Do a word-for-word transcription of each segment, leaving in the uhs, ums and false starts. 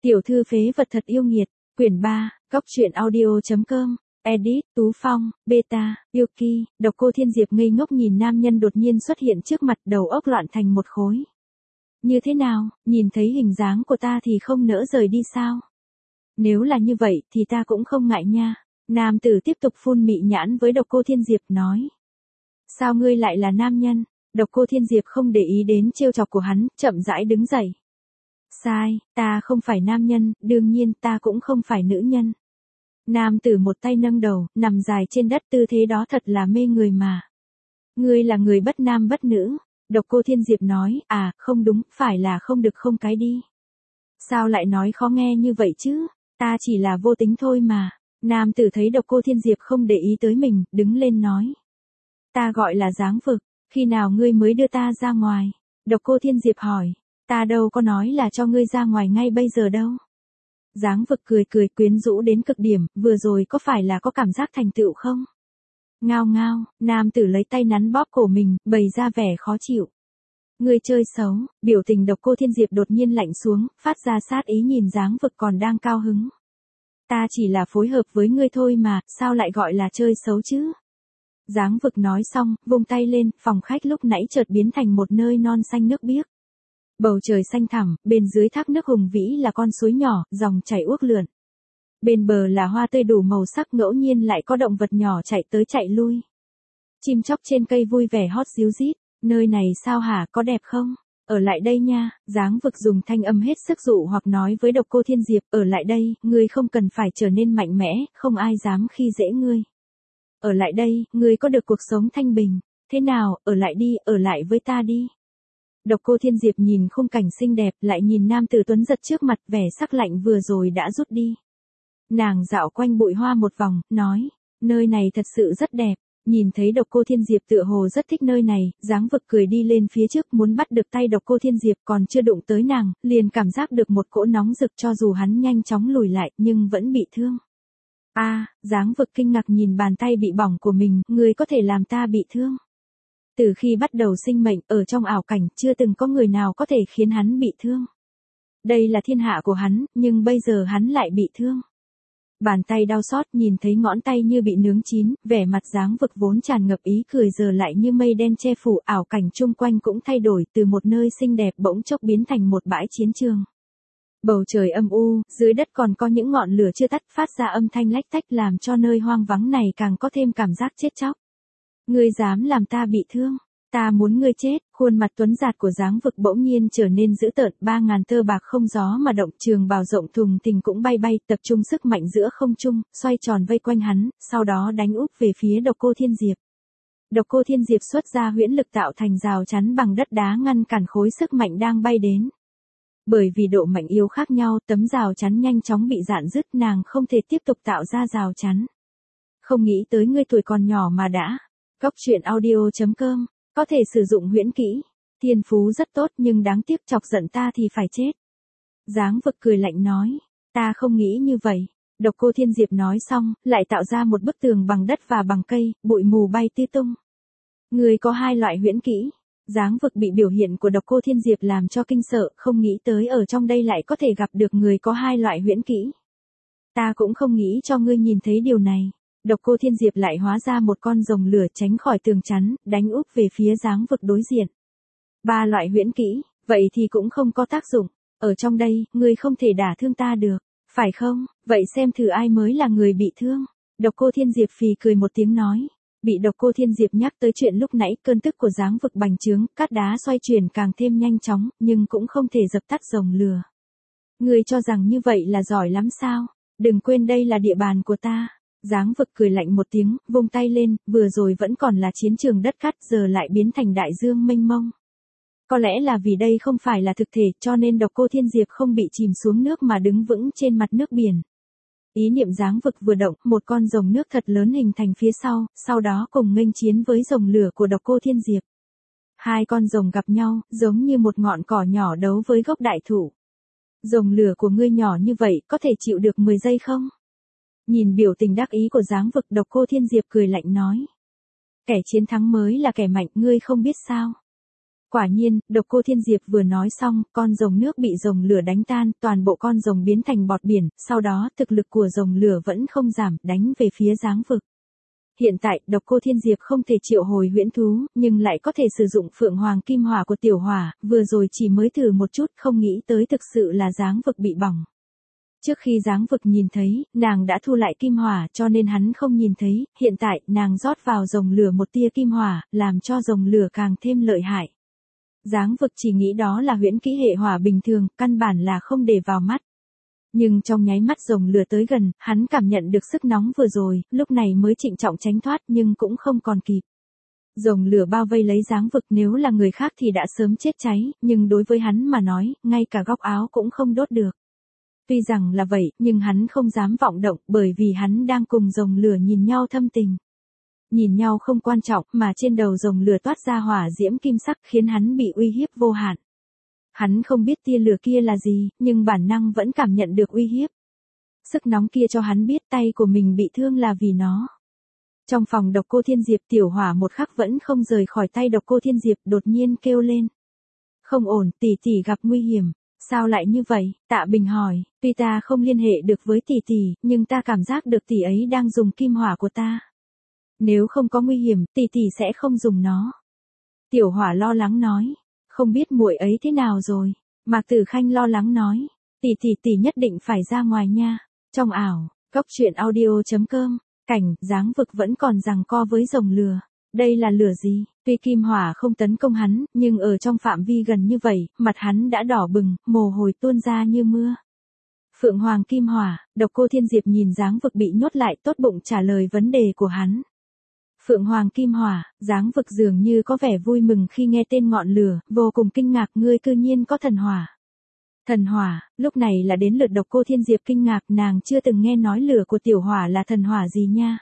Tiểu thư phế vật thật yêu nghiệt, quyển ba, góc truyện audio.com, edit, Tú Phong, beta, Yuki, Độc Cô Thiên Diệp ngây ngốc nhìn nam nhân đột nhiên xuất hiện trước mặt, đầu óc loạn thành một khối. Như thế nào, nhìn thấy hình dáng của ta thì không nỡ rời đi sao? Nếu là như vậy thì ta cũng không ngại nha. Nam tử tiếp tục phun mị nhãn với Độc Cô Thiên Diệp nói. Sao ngươi lại là nam nhân? Độc Cô Thiên Diệp không để ý đến trêu chọc của hắn, chậm rãi đứng dậy. Sai, ta không phải nam nhân, đương nhiên ta cũng không phải nữ nhân. Nam tử một tay nâng đầu, nằm dài trên đất, tư thế đó thật là mê người mà. Ngươi là người bất nam bất nữ. Độc Cô Thiên Diệp nói, à, không đúng, phải là không được không cái đi. Sao lại nói khó nghe như vậy chứ? Ta chỉ là vô tính thôi mà. Nam tử thấy Độc Cô Thiên Diệp không để ý tới mình, đứng lên nói. Ta gọi là Giáng Vực, khi nào ngươi mới đưa ta ra ngoài? Độc Cô Thiên Diệp hỏi. Ta đâu có nói là cho ngươi ra ngoài ngay bây giờ đâu. Giáng Vực cười cười quyến rũ đến cực điểm, vừa rồi có phải là có cảm giác thành tựu không? Ngao ngao, nam tử lấy tay nắn bóp cổ mình, bày ra vẻ khó chịu. Ngươi chơi xấu, biểu tình Độc Cô Thiên Diệp đột nhiên lạnh xuống, phát ra sát ý nhìn Giáng Vực còn đang cao hứng. Ta chỉ là phối hợp với ngươi thôi mà, sao lại gọi là chơi xấu chứ? Giáng Vực nói xong, vung tay lên, phòng khách lúc nãy chợt biến thành một nơi non xanh nước biếc. Bầu trời xanh thẳm, bên dưới thác nước hùng vĩ là con suối nhỏ, dòng chảy uốc lượn. Bên bờ là hoa tươi đủ màu sắc, ngẫu nhiên lại có động vật nhỏ chạy tới chạy lui. Chim chóc trên cây vui vẻ hót ríu rít, nơi này sao hả, có đẹp không? Ở lại đây nha. Giáng Vực dùng thanh âm hết sức dụ hoặc nói với Độc Cô Thiên Diệp, ở lại đây, ngươi không cần phải trở nên mạnh mẽ, không ai dám khi dễ ngươi. Ở lại đây, ngươi có được cuộc sống thanh bình. Thế nào, ở lại đi, ở lại với ta đi. Độc Cô Thiên Diệp nhìn khung cảnh xinh đẹp, lại nhìn nam tử tuấn giật trước mặt, vẻ sắc lạnh vừa rồi đã rút đi. Nàng dạo quanh bụi hoa một vòng, nói, nơi này thật sự rất đẹp. Nhìn thấy Độc Cô Thiên Diệp tựa hồ rất thích nơi này, Giáng Vực cười đi lên phía trước muốn bắt được tay Độc Cô Thiên Diệp, còn chưa đụng tới nàng, liền cảm giác được một cỗ nóng rực, cho dù hắn nhanh chóng lùi lại, nhưng vẫn bị thương. A, à, Giáng Vực kinh ngạc nhìn bàn tay bị bỏng của mình, người có thể làm ta bị thương. Từ khi bắt đầu sinh mệnh, ở trong ảo cảnh, chưa từng có người nào có thể khiến hắn bị thương. Đây là thiên hạ của hắn, nhưng bây giờ hắn lại bị thương. Bàn tay đau xót, nhìn thấy ngón tay như bị nướng chín, vẻ mặt Giáng Vực vốn tràn ngập ý cười giờ lại như mây đen che phủ, ảo cảnh chung quanh cũng thay đổi, từ một nơi xinh đẹp bỗng chốc biến thành một bãi chiến trường. Bầu trời âm u, dưới đất còn có những ngọn lửa chưa tắt, phát ra âm thanh lách tách làm cho nơi hoang vắng này càng có thêm cảm giác chết chóc. Ngươi dám làm ta bị thương, ta muốn ngươi chết. Khuôn mặt tuấn giạt của Giáng Vực bỗng nhiên trở nên dữ tợn, ba ngàn tơ bạc không gió mà động, trường bào rộng thùng thình cũng bay bay, tập trung sức mạnh giữa không trung, xoay tròn vây quanh hắn, sau đó đánh úp về phía Độc Cô Thiên Diệp. Độc Cô Thiên Diệp xuất ra huyễn lực tạo thành rào chắn bằng đất đá ngăn cản khối sức mạnh đang bay đến. Bởi vì độ mạnh yếu khác nhau, tấm rào chắn nhanh chóng bị rạn rứt, nàng không thể tiếp tục tạo ra rào chắn. Không nghĩ tới ngươi tuổi còn nhỏ mà đã. Góc truyện audio.com, có thể sử dụng huyễn kỹ. Thiên phú rất tốt nhưng đáng tiếc chọc giận ta thì phải chết. Giáng Vực cười lạnh nói, ta không nghĩ như vậy. Độc Cô Thiên Diệp nói xong, lại tạo ra một bức tường bằng đất và bằng cây, bụi mù bay tứ tung. Người có hai loại huyễn kỹ. Giáng Vực bị biểu hiện của Độc Cô Thiên Diệp làm cho kinh sợ, không nghĩ tới ở trong đây lại có thể gặp được người có hai loại huyễn kỹ. Ta cũng không nghĩ cho ngươi nhìn thấy điều này. Độc Cô Thiên Diệp lại hóa ra một con rồng lửa tránh khỏi tường chắn, đánh úp về phía Giáng Vực đối diện. Ba loại huyễn kỹ, vậy thì cũng không có tác dụng. Ở trong đây, ngươi không thể đả thương ta được, phải không? Vậy xem thử ai mới là người bị thương. Độc Cô Thiên Diệp phì cười một tiếng nói. Bị Độc Cô Thiên Diệp nhắc tới chuyện lúc nãy, cơn tức của Giáng Vực bành trướng, cát đá xoay chuyển càng thêm nhanh chóng, nhưng cũng không thể dập tắt rồng lửa. Ngươi cho rằng như vậy là giỏi lắm sao? Đừng quên đây là địa bàn của ta. Giáng Vực cười lạnh một tiếng, vung tay lên, vừa rồi vẫn còn là chiến trường đất cát, giờ lại biến thành đại dương mênh mông. Có lẽ là vì đây không phải là thực thể, cho nên Độc Cô Thiên Diệp không bị chìm xuống nước mà đứng vững trên mặt nước biển. Ý niệm Giáng Vực vừa động, một con rồng nước thật lớn hình thành phía sau, sau đó cùng nghênh chiến với rồng lửa của Độc Cô Thiên Diệp. Hai con rồng gặp nhau, giống như một ngọn cỏ nhỏ đấu với gốc đại thụ. Rồng lửa của ngươi nhỏ như vậy, có thể chịu được mười giây không? Nhìn biểu tình đắc ý của Giáng Vực, Độc Cô Thiên Diệp cười lạnh nói. Kẻ chiến thắng mới là kẻ mạnh, ngươi không biết sao? Quả nhiên, Độc Cô Thiên Diệp vừa nói xong, con rồng nước bị rồng lửa đánh tan, toàn bộ con rồng biến thành bọt biển, sau đó thực lực của rồng lửa vẫn không giảm, đánh về phía Giáng vực. Hiện tại, Độc Cô Thiên Diệp không thể triệu hồi huyễn thú, nhưng lại có thể sử dụng Phượng Hoàng Kim Hỏa của Tiểu Hỏa, vừa rồi chỉ mới thử một chút, không nghĩ tới thực sự là Giáng vực bị bỏng. Trước khi Giáng vực nhìn thấy, nàng đã thu lại kim hỏa cho nên hắn không nhìn thấy, hiện tại, nàng rót vào rồng lửa một tia kim hỏa, làm cho rồng lửa càng thêm lợi hại. Giáng vực chỉ nghĩ đó là huyễn kỹ hệ hỏa bình thường, căn bản là không để vào mắt. Nhưng trong nháy mắt rồng lửa tới gần, hắn cảm nhận được sức nóng vừa rồi, lúc này mới trịnh trọng tránh thoát nhưng cũng không còn kịp. Rồng lửa bao vây lấy Giáng vực, nếu là người khác thì đã sớm chết cháy, nhưng đối với hắn mà nói, ngay cả góc áo cũng không đốt được. Tuy rằng là vậy, nhưng hắn không dám vọng động, bởi vì hắn đang cùng rồng lửa nhìn nhau thâm tình. Nhìn nhau không quan trọng, mà trên đầu rồng lửa toát ra hỏa diễm kim sắc khiến hắn bị uy hiếp vô hạn. Hắn không biết tia lửa kia là gì, nhưng bản năng vẫn cảm nhận được uy hiếp. Sức nóng kia cho hắn biết tay của mình bị thương là vì nó. Trong phòng Độc Cô Thiên Diệp, Tiểu Hỏa một khắc vẫn không rời khỏi tay Độc Cô Thiên Diệp, đột nhiên kêu lên. Không ổn, tỷ tỷ gặp nguy hiểm. Sao lại như vậy? Tạ Bình hỏi, tuy ta không liên hệ được với tỷ tỷ, nhưng ta cảm giác được tỷ ấy đang dùng kim hỏa của ta. Nếu không có nguy hiểm, tỷ tỷ sẽ không dùng nó. Tiểu Hỏa lo lắng nói, không biết muội ấy thế nào rồi. Mạc Tử Khanh lo lắng nói, tỷ tỷ tỷ nhất định phải ra ngoài nha. Trong ảo, Cốc Truyện Audio chấm com, cảnh, Giáng vực vẫn còn giằng co với rồng lửa. Đây là lửa gì? Tuy kim hỏa không tấn công hắn, nhưng ở trong phạm vi gần như vậy, mặt hắn đã đỏ bừng, mồ hôi tuôn ra như mưa. Phượng Hoàng Kim Hỏa, Độc Cô Thiên Diệp nhìn Giáng vực bị nhốt lại, tốt bụng trả lời vấn đề của hắn. Phượng Hoàng Kim Hỏa, Giáng vực dường như có vẻ vui mừng khi nghe tên ngọn lửa, vô cùng kinh ngạc, ngươi cư nhiên có thần hỏa. Thần hỏa, lúc này là đến lượt Độc Cô Thiên Diệp kinh ngạc, nàng chưa từng nghe nói lửa của Tiểu Hỏa là thần hỏa gì nha.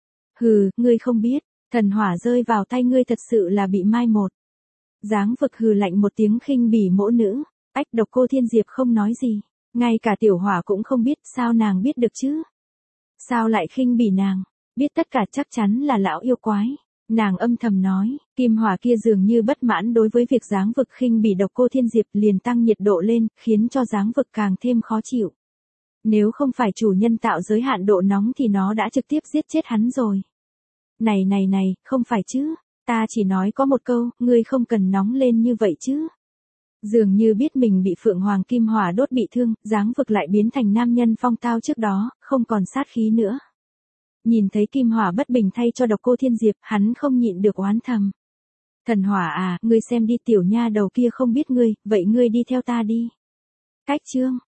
Hừ, ngươi không biết. Thần hỏa rơi vào tay ngươi thật sự là bị mai một. Giáng vực hừ lạnh một tiếng khinh bỉ mỗ nữ. Ách, Độc Cô Thiên Diệp không nói gì. Ngay cả Tiểu Hỏa cũng không biết, sao nàng biết được chứ? Sao lại khinh bỉ nàng? Biết tất cả chắc chắn là lão yêu quái. Nàng âm thầm nói, kim hỏa kia dường như bất mãn đối với việc Giáng vực khinh bỉ Độc Cô Thiên Diệp, liền tăng nhiệt độ lên, khiến cho Giáng vực càng thêm khó chịu. Nếu không phải chủ nhân tạo giới hạn độ nóng thì nó đã trực tiếp giết chết hắn rồi. Này này này, không phải chứ, ta chỉ nói có một câu, ngươi không cần nóng lên như vậy chứ. Dường như biết mình bị Phượng Hoàng Kim Hỏa đốt bị thương, Giáng vực lại biến thành nam nhân phong tao trước đó, không còn sát khí nữa. Nhìn thấy Kim Hỏa bất bình thay cho Độc Cô Thiên Diệp, hắn không nhịn được oán thầm. Thần hỏa à, ngươi xem đi, tiểu nha đầu kia không biết ngươi, vậy ngươi đi theo ta đi. Cách chương